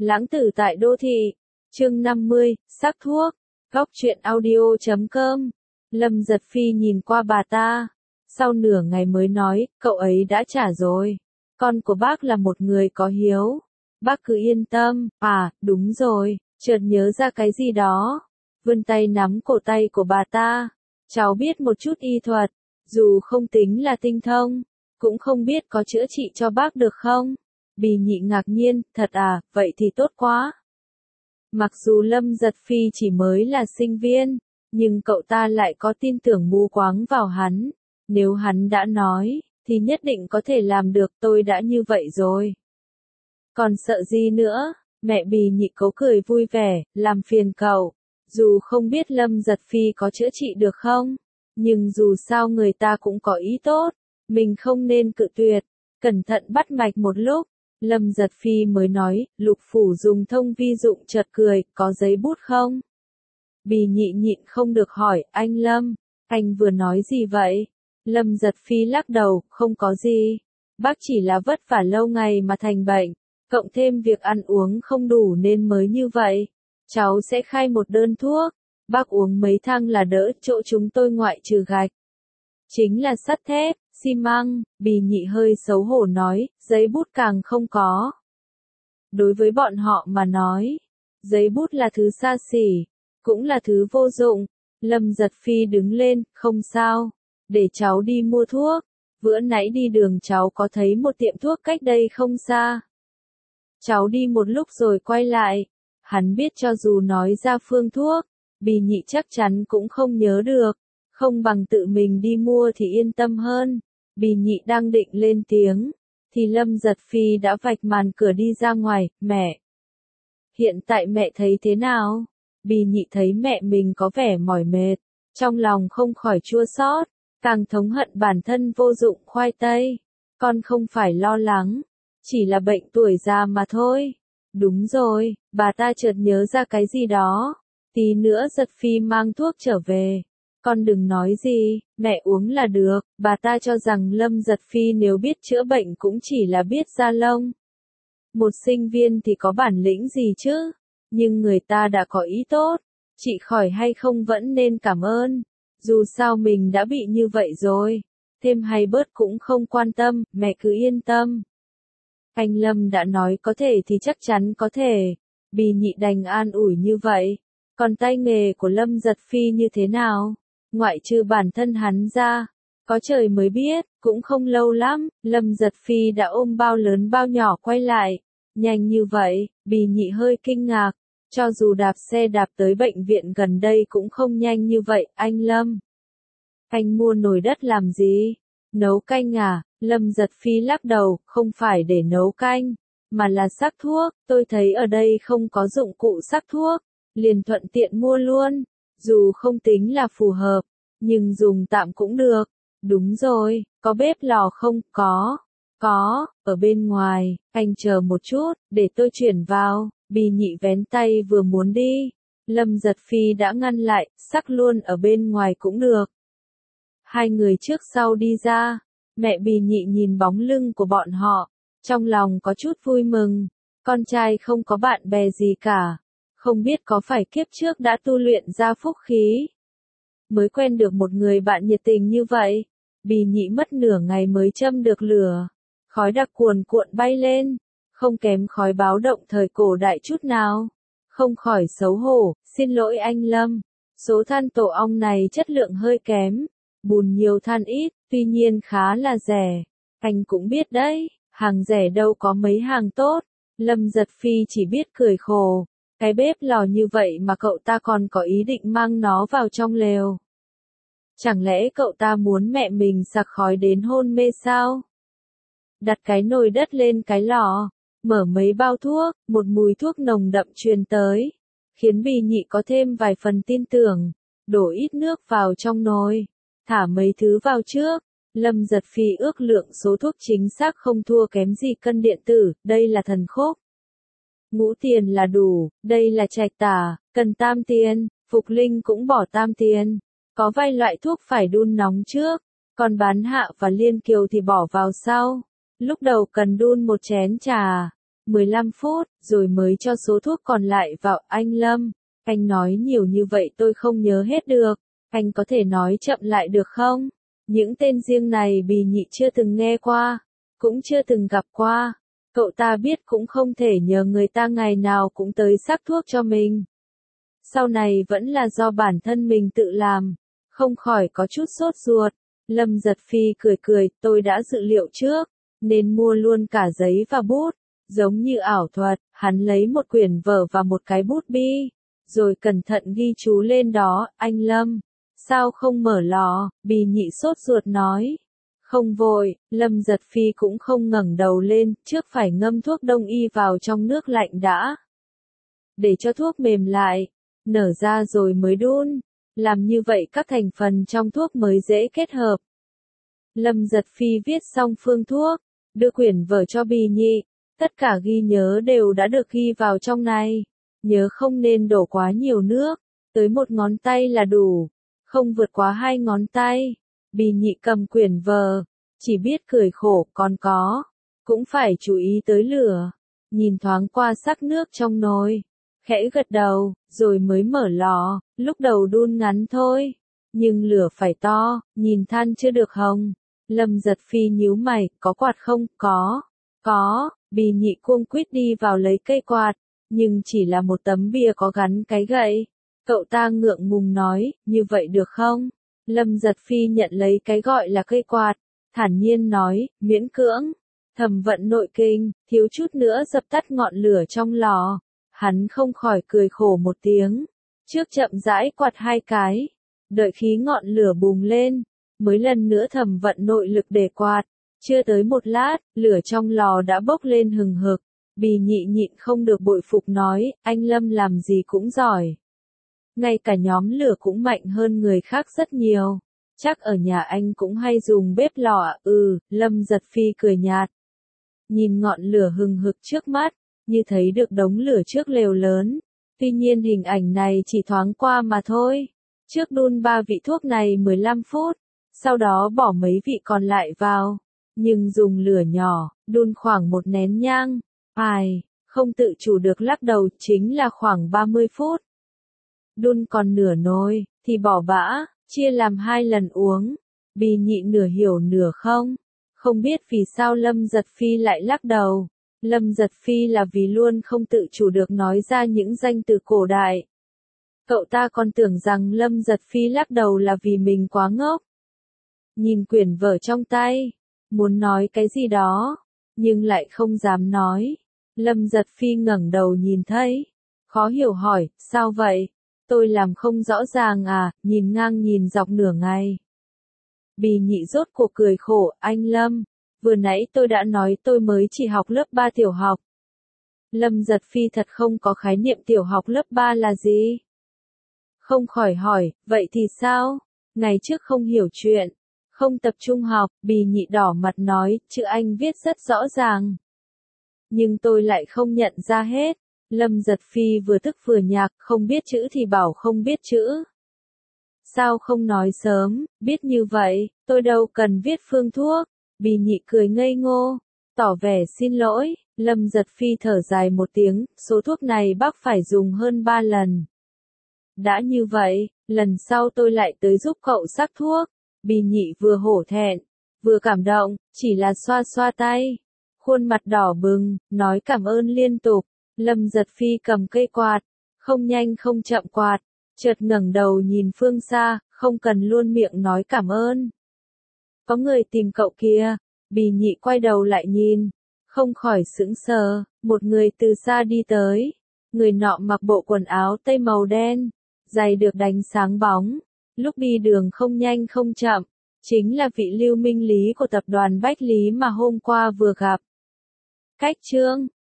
Lãng tử tại đô thị. Chương 50, sắc thuốc. Góc truyện audio.com. Lâm Giật Phi nhìn qua bà ta. Sau nửa ngày mới nói, cậu ấy đã trả rồi. Con của bác là một người có hiếu. Bác cứ yên tâm. À, đúng rồi, chợt nhớ ra cái gì đó. Vươn tay nắm cổ tay của bà ta. Cháu biết một chút y thuật. Dù không tính là tinh thông, cũng không biết có chữa trị cho bác được không? Bì Nhị ngạc nhiên, thật à, vậy thì tốt quá. Mặc dù Lâm Giật Phi chỉ mới là sinh viên, nhưng cậu ta lại có tin tưởng mù quáng vào hắn. Nếu hắn đã nói, thì nhất định có thể làm được, tôi đã như vậy rồi. Còn sợ gì nữa? Mẹ Bì Nhị cố cười vui vẻ, làm phiền cậu. Dù không biết Lâm Giật Phi có chữa trị được không, nhưng dù sao người ta cũng có ý tốt, mình không nên cự tuyệt. Cẩn thận bắt mạch một lúc, Lâm Giật Phi mới nói, Lục Phủ dùng thông vi dụng chợt cười, có giấy bút không? Bì Nhị nhịn không được hỏi, anh Lâm, anh vừa nói gì vậy? Lâm Giật Phi lắc đầu, không có gì. Bác chỉ là vất vả lâu ngày mà thành bệnh, cộng thêm việc ăn uống không đủ nên mới như vậy. Cháu sẽ khai một đơn thuốc, bác uống mấy thang là đỡ, chỗ chúng tôi ngoại trừ gạch. Chính là sắt thép, xi măng, Bì Nhị hơi xấu hổ nói, giấy bút càng không có. Đối với bọn họ mà nói, giấy bút là thứ xa xỉ, cũng là thứ vô dụng. Lâm Giật Phi đứng lên, không sao, để cháu đi mua thuốc. Bữa nãy đi đường cháu có thấy một tiệm thuốc cách đây không xa. Cháu đi một lúc rồi quay lại. Hắn biết cho dù nói ra phương thuốc, Bì Nhị chắc chắn cũng không nhớ được. Không bằng tự mình đi mua thì yên tâm hơn. Bì Nhị đang định lên tiếng, thì Lâm Giật Phi đã vạch màn cửa đi ra ngoài, mẹ. Hiện tại mẹ thấy thế nào? Bì Nhị thấy mẹ mình có vẻ mỏi mệt, trong lòng không khỏi chua xót, càng thống hận bản thân vô dụng khoai tây. Con không phải lo lắng, chỉ là bệnh tuổi già mà thôi. Đúng rồi, bà ta chợt nhớ ra cái gì đó. Tí nữa Giật Phi mang thuốc trở về. Con đừng nói gì, mẹ uống là được. Bà ta cho rằng Lâm Giật Phi nếu biết chữa bệnh cũng chỉ là biết da lông. Một sinh viên thì có bản lĩnh gì chứ? Nhưng người ta đã có ý tốt, trị khỏi hay không vẫn nên cảm ơn. Dù sao mình đã bị như vậy rồi, thêm hay bớt cũng không quan tâm, mẹ cứ yên tâm. Anh Lâm đã nói có thể thì chắc chắn có thể. Bì Nhị đành an ủi như vậy. Còn tay nghề của Lâm Giật Phi như thế nào? Ngoại trừ bản thân hắn ra, có trời mới biết, cũng không lâu lắm, Lâm Giật Phi đã ôm bao lớn bao nhỏ quay lại. Nhanh như vậy, Bì Nhị hơi kinh ngạc. Cho dù đạp xe đạp tới bệnh viện gần đây cũng không nhanh như vậy, anh Lâm. Anh mua nồi đất làm gì? Nấu canh à? Lâm Giật Phi lắc đầu, không phải để nấu canh, mà là sắc thuốc. Tôi thấy ở đây không có dụng cụ sắc thuốc, liền thuận tiện mua luôn. Dù không tính là phù hợp, nhưng dùng tạm cũng được. Đúng rồi, có bếp lò không? Có, ở bên ngoài, anh chờ một chút, để tôi chuyển vào. Bì Nhị vén tay vừa muốn đi, Lâm Giật Phi đã ngăn lại, sắc luôn ở bên ngoài cũng được. Hai người trước sau đi ra, mẹ Bì Nhị nhìn bóng lưng của bọn họ, trong lòng có chút vui mừng, con trai không có bạn bè gì cả, không biết có phải kiếp trước đã tu luyện ra phúc khí, mới quen được một người bạn nhiệt tình như vậy. Bì Nhị mất nửa ngày mới châm được lửa, khói đặc cuồn cuộn bay lên, không kém khói báo động thời cổ đại chút nào. Không khỏi xấu hổ, xin lỗi anh Lâm, số than tổ ong này chất lượng hơi kém, bùn nhiều than ít, tuy nhiên khá là rẻ. Anh cũng biết đấy, hàng rẻ đâu có mấy hàng tốt. Lâm Giật Phi chỉ biết cười khổ, cái bếp lò như vậy mà cậu ta còn có ý định mang nó vào trong lều. Chẳng lẽ cậu ta muốn mẹ mình sặc khói đến hôn mê sao? Đặt cái nồi đất lên cái lò, mở mấy bao thuốc, một mùi thuốc nồng đậm truyền tới, khiến Bì Nhị có thêm vài phần tin tưởng. Đổ ít nước vào trong nồi, thả mấy thứ vào trước. Lâm Giật Phi ước lượng số thuốc chính xác không thua kém gì cân điện tử, đây là thần khúc. Ngũ tiền là đủ, đây là trạch tả, cần tam tiền, Phục Linh cũng bỏ tam tiền. Có vài loại thuốc phải đun nóng trước, còn bán hạ và liên kiều thì bỏ vào sau. Lúc đầu cần đun một chén trà, 15 phút, rồi mới cho số thuốc còn lại vào. Anh Lâm, anh nói nhiều như vậy tôi không nhớ hết được, anh có thể nói chậm lại được không? Những tên riêng này Bì Nhị chưa từng nghe qua, cũng chưa từng gặp qua. Cậu ta biết cũng không thể nhờ người ta ngày nào cũng tới sắc thuốc cho mình. Sau này vẫn là do bản thân mình tự làm, không khỏi có chút sốt ruột. Lâm Giật Phi cười cười, tôi đã dự liệu trước, nên mua luôn cả giấy và bút. Giống như ảo thuật, hắn lấy một quyển vở và một cái bút bi, rồi cẩn thận ghi chú lên đó. Anh Lâm, sao không mở lò? Bì Nhị sốt ruột nói. Không vội, Lâm Giật Phi cũng không ngẩng đầu lên, trước phải ngâm thuốc đông y vào trong nước lạnh đã. Để cho thuốc mềm lại, nở ra rồi mới đun. Làm như vậy các thành phần trong thuốc mới dễ kết hợp. Lâm Giật Phi viết xong phương thuốc, đưa quyển vở cho Bì Nhị. Tất cả ghi nhớ đều đã được ghi vào trong này. Nhớ không nên đổ quá nhiều nước, tới 1 ngón tay là đủ, không vượt quá 2 ngón tay. Bì Nhị cầm quyển vở, chỉ biết cười khổ, còn cũng phải chú ý tới lửa. Nhìn thoáng qua sắc nước trong nồi, khẽ gật đầu, rồi mới mở lò. Lúc đầu đun ngắn thôi, nhưng lửa phải to, nhìn than chưa được hồng. Lâm Giật Phi nhíu mày, có quạt không? Có. Bì Nhị cuống quýt đi vào lấy cây quạt, nhưng chỉ là một tấm bìa có gắn cái gậy. Cậu ta ngượng ngùng nói, như vậy được không? Lâm Giật Phi nhận lấy cái gọi là cây quạt, thản nhiên nói, miễn cưỡng. Thẩm vận nội kinh, thiếu chút nữa dập tắt ngọn lửa trong lò. Hắn không khỏi cười khổ một tiếng, trước chậm rãi quạt 2 cái, đợi khí ngọn lửa bùng lên, mới lần nữa thẩm vận nội lực để quạt. Chưa tới 1 lát, lửa trong lò đã bốc lên hừng hực. Bì Nhị nhịn không được bội phục nói, anh Lâm làm gì cũng giỏi. Ngay cả nhóm lửa cũng mạnh hơn người khác rất nhiều. Chắc ở nhà anh cũng hay dùng bếp lò à? Lâm Giật Phi cười nhạt. Nhìn ngọn lửa hừng hực trước mắt, như thấy được đống lửa trước lều lớn. Tuy nhiên hình ảnh này chỉ thoáng qua mà thôi. Trước đun 3 vị thuốc này 15 phút, sau đó bỏ mấy vị còn lại vào. Nhưng dùng lửa nhỏ, đun khoảng 1 nén nhang. Không tự chủ được lắc đầu, chính là khoảng 30 phút. Đun còn nửa nồi, thì bỏ bã, chia làm 2 lần uống. Bì Nhị nửa hiểu nửa không. Không biết vì sao Lâm Giật Phi lại lắc đầu. Lâm Giật Phi là vì luôn không tự chủ được nói ra những danh từ cổ đại. Cậu ta còn tưởng rằng Lâm Giật Phi lắc đầu là vì mình quá ngốc. Nhìn quyển vở trong tay, muốn nói cái gì đó, nhưng lại không dám nói. Lâm Giật Phi ngẩng đầu nhìn thấy, khó hiểu hỏi, sao vậy? Tôi làm không rõ ràng à? Nhìn ngang nhìn dọc nửa ngày. Bì Nhị rốt cuộc cười khổ, anh Lâm, vừa nãy tôi đã nói tôi mới chỉ học lớp 3 tiểu học. Lâm Giật Phi thật không có khái niệm tiểu học lớp 3 là gì. Không khỏi hỏi, vậy thì sao? Ngày trước không hiểu chuyện, không tập trung học. Bì Nhị đỏ mặt nói, chữ anh viết rất rõ ràng. Nhưng tôi lại không nhận ra hết. Lâm Giật Phi vừa tức vừa nhạc, không biết chữ thì bảo không biết chữ. Sao không nói sớm, biết như vậy, tôi đâu cần viết phương thuốc. Bì Nhị cười ngây ngô, tỏ vẻ xin lỗi. Lâm Giật Phi thở dài một tiếng, số thuốc này bác phải dùng hơn 3 lần. Đã như vậy, lần sau tôi lại tới giúp cậu sắc thuốc. Bì Nhị vừa hổ thẹn, vừa cảm động, chỉ là xoa xoa tay. Khuôn mặt đỏ bừng, nói cảm ơn liên tục. Lâm Giật Phi cầm cây quạt, không nhanh không chậm quạt, chợt ngẩng đầu nhìn phương xa, không cần luôn miệng nói cảm ơn. Có người tìm cậu kìa. Bì Nhị quay đầu lại nhìn, không khỏi sững sờ, một người từ xa đi tới. Người nọ mặc bộ quần áo tây màu đen, giày được đánh sáng bóng, lúc đi đường không nhanh không chậm, chính là vị Lưu Minh Lý của tập đoàn Bách Lý mà hôm qua vừa gặp. Cách Trương